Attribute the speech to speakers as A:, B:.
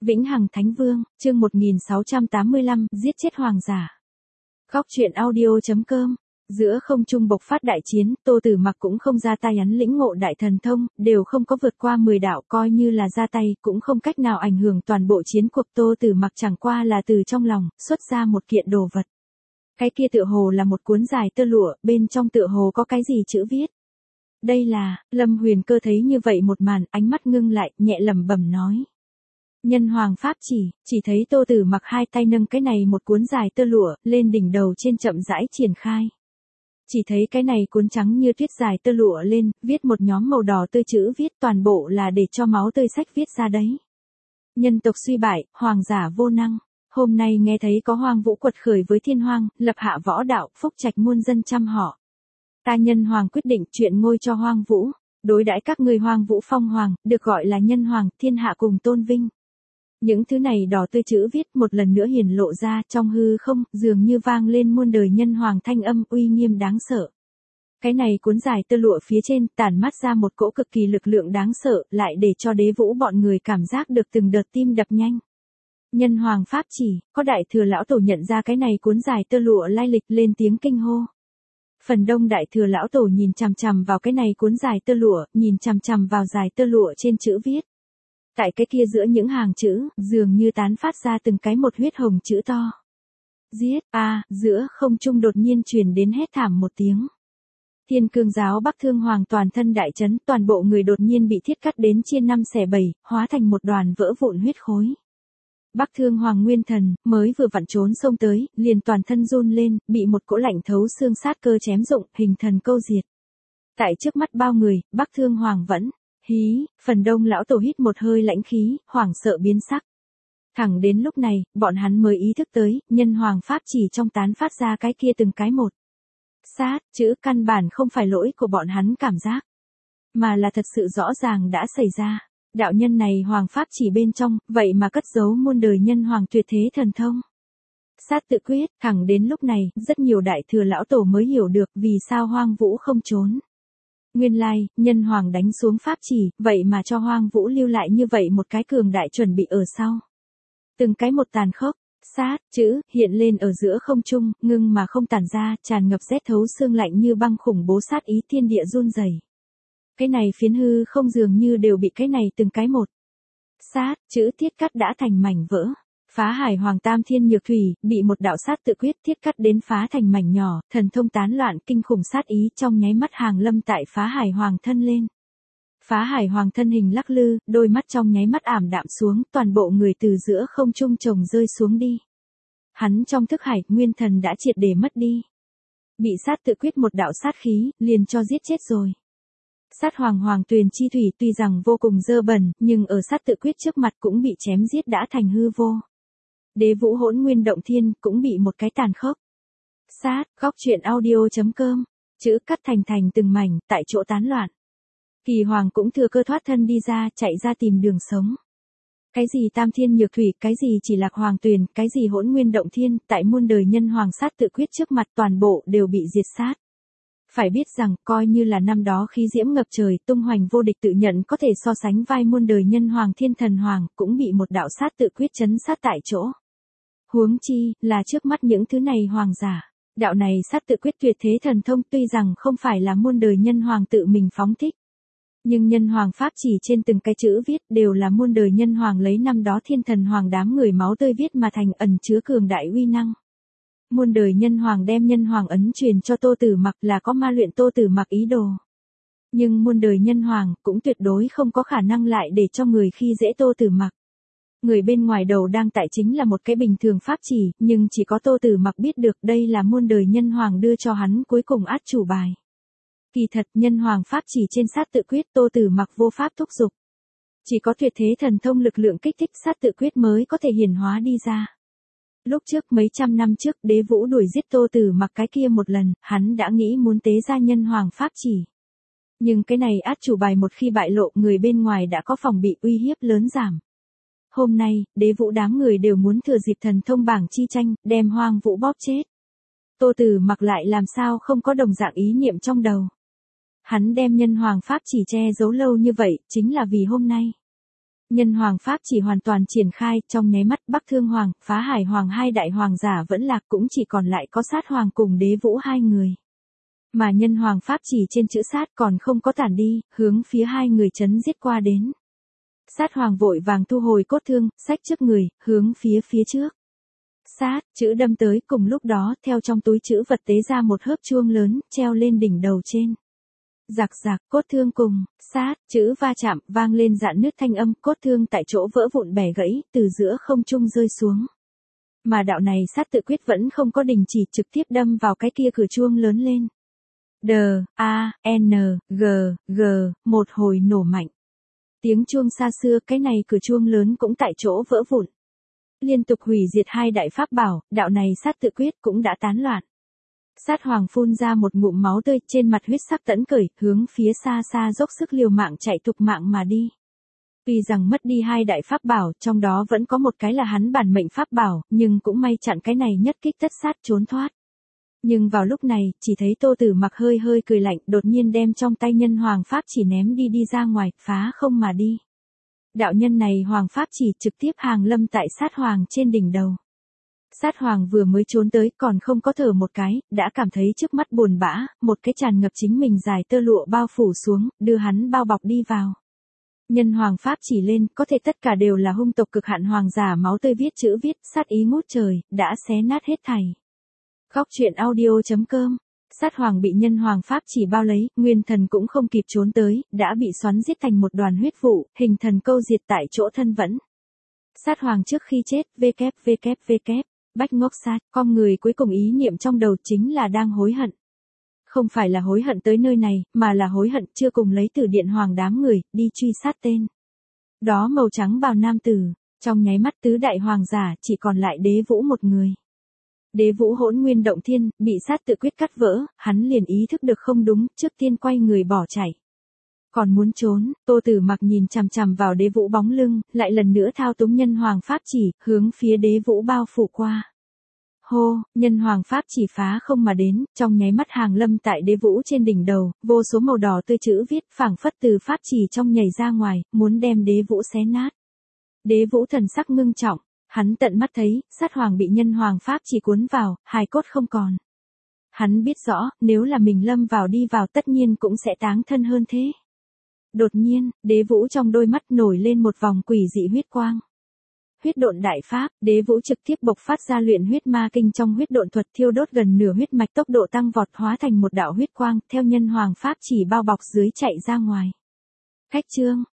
A: Vĩnh Hằng Thánh Vương, chương 1685, giết chết hoàng giả. Góc truyện audio.com. Giữa không trung bộc phát đại chiến, Tô Tử Mặc cũng không ra tay ấn lĩnh ngộ đại thần thông, đều không có vượt qua 10 đạo, coi như là ra tay, cũng không cách nào ảnh hưởng toàn bộ chiến cuộc. Tô Tử Mặc chẳng qua là từ trong lòng, xuất ra một kiện đồ vật. Cái kia tựa hồ là một cuốn dài tơ lụa, bên trong tựa hồ có cái gì chữ viết. Đây là, Lâm Huyền Cơ thấy như vậy một màn, ánh mắt ngưng lại, nhẹ lẩm bẩm nói. Nhân hoàng pháp chỉ thấy Tô Tử Mặc hai tay nâng cái này một cuốn dài tơ lụa, lên đỉnh đầu trên chậm rãi triển khai. Chỉ thấy cái này cuốn trắng như tuyết dài tơ lụa lên, viết một nhóm màu đỏ tươi chữ viết, toàn bộ là để cho máu tươi sách viết ra đấy. Nhân tộc suy bại, hoàng giả vô năng. Hôm nay nghe thấy có Hoang Vũ quật khởi với thiên hoang, lập hạ võ đạo, phúc trạch muôn dân trăm họ. Ta nhân hoàng quyết định chuyện ngôi cho Hoang Vũ, đối đãi các ngươi Hoang Vũ phong hoàng, được gọi là nhân hoàng, thiên hạ cùng tôn vinh. Những thứ này đỏ tươi chữ viết một lần nữa hiển lộ ra trong hư không, dường như vang lên muôn đời nhân hoàng thanh âm uy nghiêm đáng sợ. Cái này cuốn dài tơ lụa phía trên tản mát ra một cỗ cực kỳ lực lượng đáng sợ, lại để cho Đế Vũ bọn người cảm giác được từng đợt tim đập nhanh. Nhân hoàng pháp chỉ, có đại thừa lão tổ nhận ra cái này cuốn dài tơ lụa lai lịch, lên tiếng kinh hô. Phần đông đại thừa lão tổ nhìn chằm chằm vào cái này cuốn dài tơ lụa, nhìn chằm chằm vào dài tơ lụa trên chữ viết. Tại cái kia giữa những hàng chữ, dường như tán phát ra từng cái một huyết hồng chữ to. Giết, giữa không trung đột nhiên truyền đến hét thảm một tiếng. Thiên Cương giáo Bắc Thương Hoàng toàn thân đại chấn, toàn bộ người đột nhiên bị thiết cắt đến chia 5 xẻ 7, hóa thành một đoàn vỡ vụn huyết khối. Bắc Thương Hoàng Nguyên Thần, mới vừa vặn trốn xông tới, liền toàn thân run lên, bị một cỗ lạnh thấu xương sát cơ chém rụng, hình thần câu diệt. Tại trước mắt bao người, Bắc Thương Hoàng vẫn, phần đông lão tổ hít một hơi lãnh khí, hoảng sợ biến sắc. Thẳng đến lúc này, bọn hắn mới ý thức tới, nhân hoàng pháp chỉ trong tán phát ra cái kia từng cái một. Sát, chữ căn bản không phải lỗi của bọn hắn cảm giác, mà là thật sự rõ ràng đã xảy ra. Đạo nhân này hoàng pháp chỉ bên trong, vậy mà cất giấu muôn đời nhân hoàng tuyệt thế thần thông. Sát tự quyết, thẳng đến lúc này, rất nhiều đại thừa lão tổ mới hiểu được vì sao Hoang Vũ không trốn. Nguyên lai, nhân hoàng đánh xuống pháp chỉ, vậy mà cho Hoang Vũ lưu lại như vậy một cái cường đại chuẩn bị ở sau. Từng cái một tàn khốc, sát, chữ, hiện lên ở giữa không trung, ngưng mà không tản ra, tràn ngập rét thấu xương lạnh như băng khủng bố sát ý, thiên địa run rẩy. Cái này phiến hư không dường như đều bị cái này từng cái một. Sát, chữ thiết cắt đã thành mảnh vỡ. Phá Hải Hoàng Tam Thiên Nhược Thủy, bị một đạo sát tự quyết thiết cắt đến phá thành mảnh nhỏ, thần thông tán loạn, kinh khủng sát ý trong nháy mắt hàng lâm tại Phá Hải Hoàng thân lên. Phá Hải Hoàng thân hình lắc lư, đôi mắt trong nháy mắt ảm đạm xuống, toàn bộ người từ giữa không trung chồng rơi xuống đi. Hắn trong thức hải, nguyên thần đã triệt để mất đi. Bị sát tự quyết một đạo sát khí, liền cho giết chết rồi. Sát hoàng tuyền chi thủy tuy rằng vô cùng dơ bẩn, nhưng ở sát tự quyết trước mặt cũng bị chém giết đã thành hư vô. Đế Vũ Hỗn Nguyên Động Thiên cũng bị một cái tàn khốc. Sát, góc truyện audio.com, chữ cắt thành từng mảnh, tại chỗ tán loạn. Kỳ Hoàng cũng thừa cơ thoát thân đi ra, chạy ra tìm đường sống. Cái gì Tam Thiên Nhược Thủy, cái gì chỉ Lạc Hoàng Tuyền, cái gì Hỗn Nguyên Động Thiên, tại muôn đời nhân hoàng sát tự quyết trước mặt toàn bộ đều bị diệt sát. Phải biết rằng, coi như là năm đó khí diễm ngập trời, tung hoành vô địch tự nhận có thể so sánh vai muôn đời nhân hoàng thiên thần hoàng, cũng bị một đạo sát tự quyết chấn sát tại chỗ. Huống chi, là trước mắt những thứ này hoàng giả. Đạo này sát tự quyết tuyệt thế thần thông tuy rằng không phải là muôn đời nhân hoàng tự mình phóng thích. Nhưng nhân hoàng pháp chỉ trên từng cái chữ viết đều là muôn đời nhân hoàng lấy năm đó thiên thần hoàng đám người máu tươi viết mà thành, ẩn chứa cường đại uy năng. Muôn đời nhân hoàng đem nhân hoàng ấn truyền cho Tô Tử Mặc là có ma luyện Tô Tử Mặc ý đồ. Nhưng muôn đời nhân hoàng cũng tuyệt đối không có khả năng lại để cho người khi dễ Tô Tử Mặc. Người bên ngoài đầu đang tại chính là một cái bình thường pháp chỉ, nhưng chỉ có Tô Tử Mặc biết được đây là muôn đời nhân hoàng đưa cho hắn cuối cùng át chủ bài. Kỳ thật nhân hoàng pháp chỉ trên sát tự quyết Tô Tử Mặc vô pháp thúc giục. Chỉ có tuyệt thế thần thông lực lượng kích thích sát tự quyết mới có thể hiển hóa đi ra. Lúc trước mấy trăm năm trước Đế Vũ đuổi giết Tô Tử Mặc cái kia một lần, hắn đã nghĩ muốn tế ra nhân hoàng pháp chỉ. Nhưng cái này át chủ bài một khi bại lộ, người bên ngoài đã có phòng bị, uy hiếp lớn giảm. Hôm nay, Đế Vũ đám người đều muốn thừa dịp thần thông bảng chi tranh, đem Hoang Vũ bóp chết. Tô Tử Mặc lại làm sao không có đồng dạng ý niệm trong đầu. Hắn đem nhân hoàng pháp chỉ che giấu lâu như vậy, chính là vì hôm nay. Nhân hoàng pháp chỉ hoàn toàn triển khai, trong nháy mắt Bắc Thương Hoàng, Phá Hải Hoàng hai đại hoàng giả vẫn lạc, cũng chỉ còn lại có Sát Hoàng cùng Đế Vũ hai người. Mà nhân hoàng pháp chỉ trên chữ sát còn không có tản đi, hướng phía hai người chấn giết qua đến. Sát Hoàng vội vàng thu hồi cốt thương, xách trước người, hướng phía trước. Sát, chữ đâm tới, cùng lúc đó, theo trong túi chữ vật tế ra một hớp chuông lớn, treo lên đỉnh đầu trên. Rạc rạc, cốt thương cùng, sát, chữ va chạm, vang lên rạn nứt thanh âm, cốt thương tại chỗ vỡ vụn bẻ gãy, từ giữa không trung rơi xuống. Mà đạo này sát tự quyết vẫn không có đình chỉ, trực tiếp đâm vào cái kia cửa chuông lớn lên. D-A-N-G-G, một hồi nổ mạnh. Tiếng chuông xa xưa, cái này cửa chuông lớn cũng tại chỗ vỡ vụn. Liên tục hủy diệt hai đại pháp bảo, đạo này sát tự quyết cũng đã tán loạn. Sát Hoàng phun ra một ngụm máu tươi, trên mặt huyết sắc tẫn cởi, hướng phía xa xa dốc sức liều mạng chạy thục mạng mà đi. Vì rằng mất đi hai đại pháp bảo, trong đó vẫn có một cái là hắn bản mệnh pháp bảo, nhưng cũng may chặn cái này nhất kích tất sát trốn thoát. Nhưng vào lúc này, chỉ thấy Tô Tử Mặc hơi hơi cười lạnh, đột nhiên đem trong tay nhân hoàng pháp chỉ ném đi ra ngoài, phá không mà đi. Đạo nhân này hoàng pháp chỉ trực tiếp hàng lâm tại Sát Hoàng trên đỉnh đầu. Sát Hoàng vừa mới trốn tới, còn không có thở một cái, đã cảm thấy trước mắt buồn bã, một cái tràn ngập chính mình dài tơ lụa bao phủ xuống, đưa hắn bao bọc đi vào. Nhân hoàng pháp chỉ lên, có thể tất cả đều là hung tộc cực hạn hoàng giả máu tươi viết chữ viết, sát ý ngút trời, đã xé nát hết thảy. Góc truyện audio.com. Sát Hoàng bị nhân hoàng pháp chỉ bao lấy, nguyên thần cũng không kịp trốn tới, đã bị xoắn giết thành một đoàn huyết vụ, hình thần câu diệt tại chỗ thân vẫn. Sát Hoàng trước khi chết, Bách Ngốc Sát, con người cuối cùng ý niệm trong đầu chính là đang hối hận. Không phải là hối hận tới nơi này, mà là hối hận chưa cùng lấy Tử Điện Hoàng đám người, đi truy sát tên. Đó màu trắng bào nam tử, trong nháy mắt tứ đại hoàng giả chỉ còn lại Đế Vũ một người. Đế Vũ hỗn nguyên động thiên, bị sát tự quyết cắt vỡ, hắn liền ý thức được không đúng, trước tiên quay người bỏ chạy. Còn muốn trốn, Tô Tử Mặc nhìn chằm chằm vào Đế Vũ bóng lưng, lại lần nữa thao túng nhân hoàng pháp chỉ, hướng phía Đế Vũ bao phủ qua. Hô, nhân hoàng pháp chỉ phá không mà đến, trong nháy mắt hàng lâm tại Đế Vũ trên đỉnh đầu, vô số màu đỏ tươi chữ viết phảng phất từ pháp chỉ trong nhảy ra ngoài, muốn đem Đế Vũ xé nát. Đế Vũ thần sắc ngưng trọng, hắn tận mắt thấy, Sát Hoàng bị nhân hoàng pháp chỉ cuốn vào, hài cốt không còn. Hắn biết rõ, nếu là mình lâm vào đi vào tất nhiên cũng sẽ táng thân hơn thế. Đột nhiên, Đế Vũ trong đôi mắt nổi lên một vòng quỷ dị huyết quang. Huyết độn đại pháp, Đế Vũ trực tiếp bộc phát ra luyện huyết ma kinh trong huyết độn thuật, thiêu đốt gần nửa huyết mạch, tốc độ tăng vọt, hóa thành một đạo huyết quang, theo nhân hoàng pháp chỉ bao bọc dưới chạy ra ngoài. Cách chương,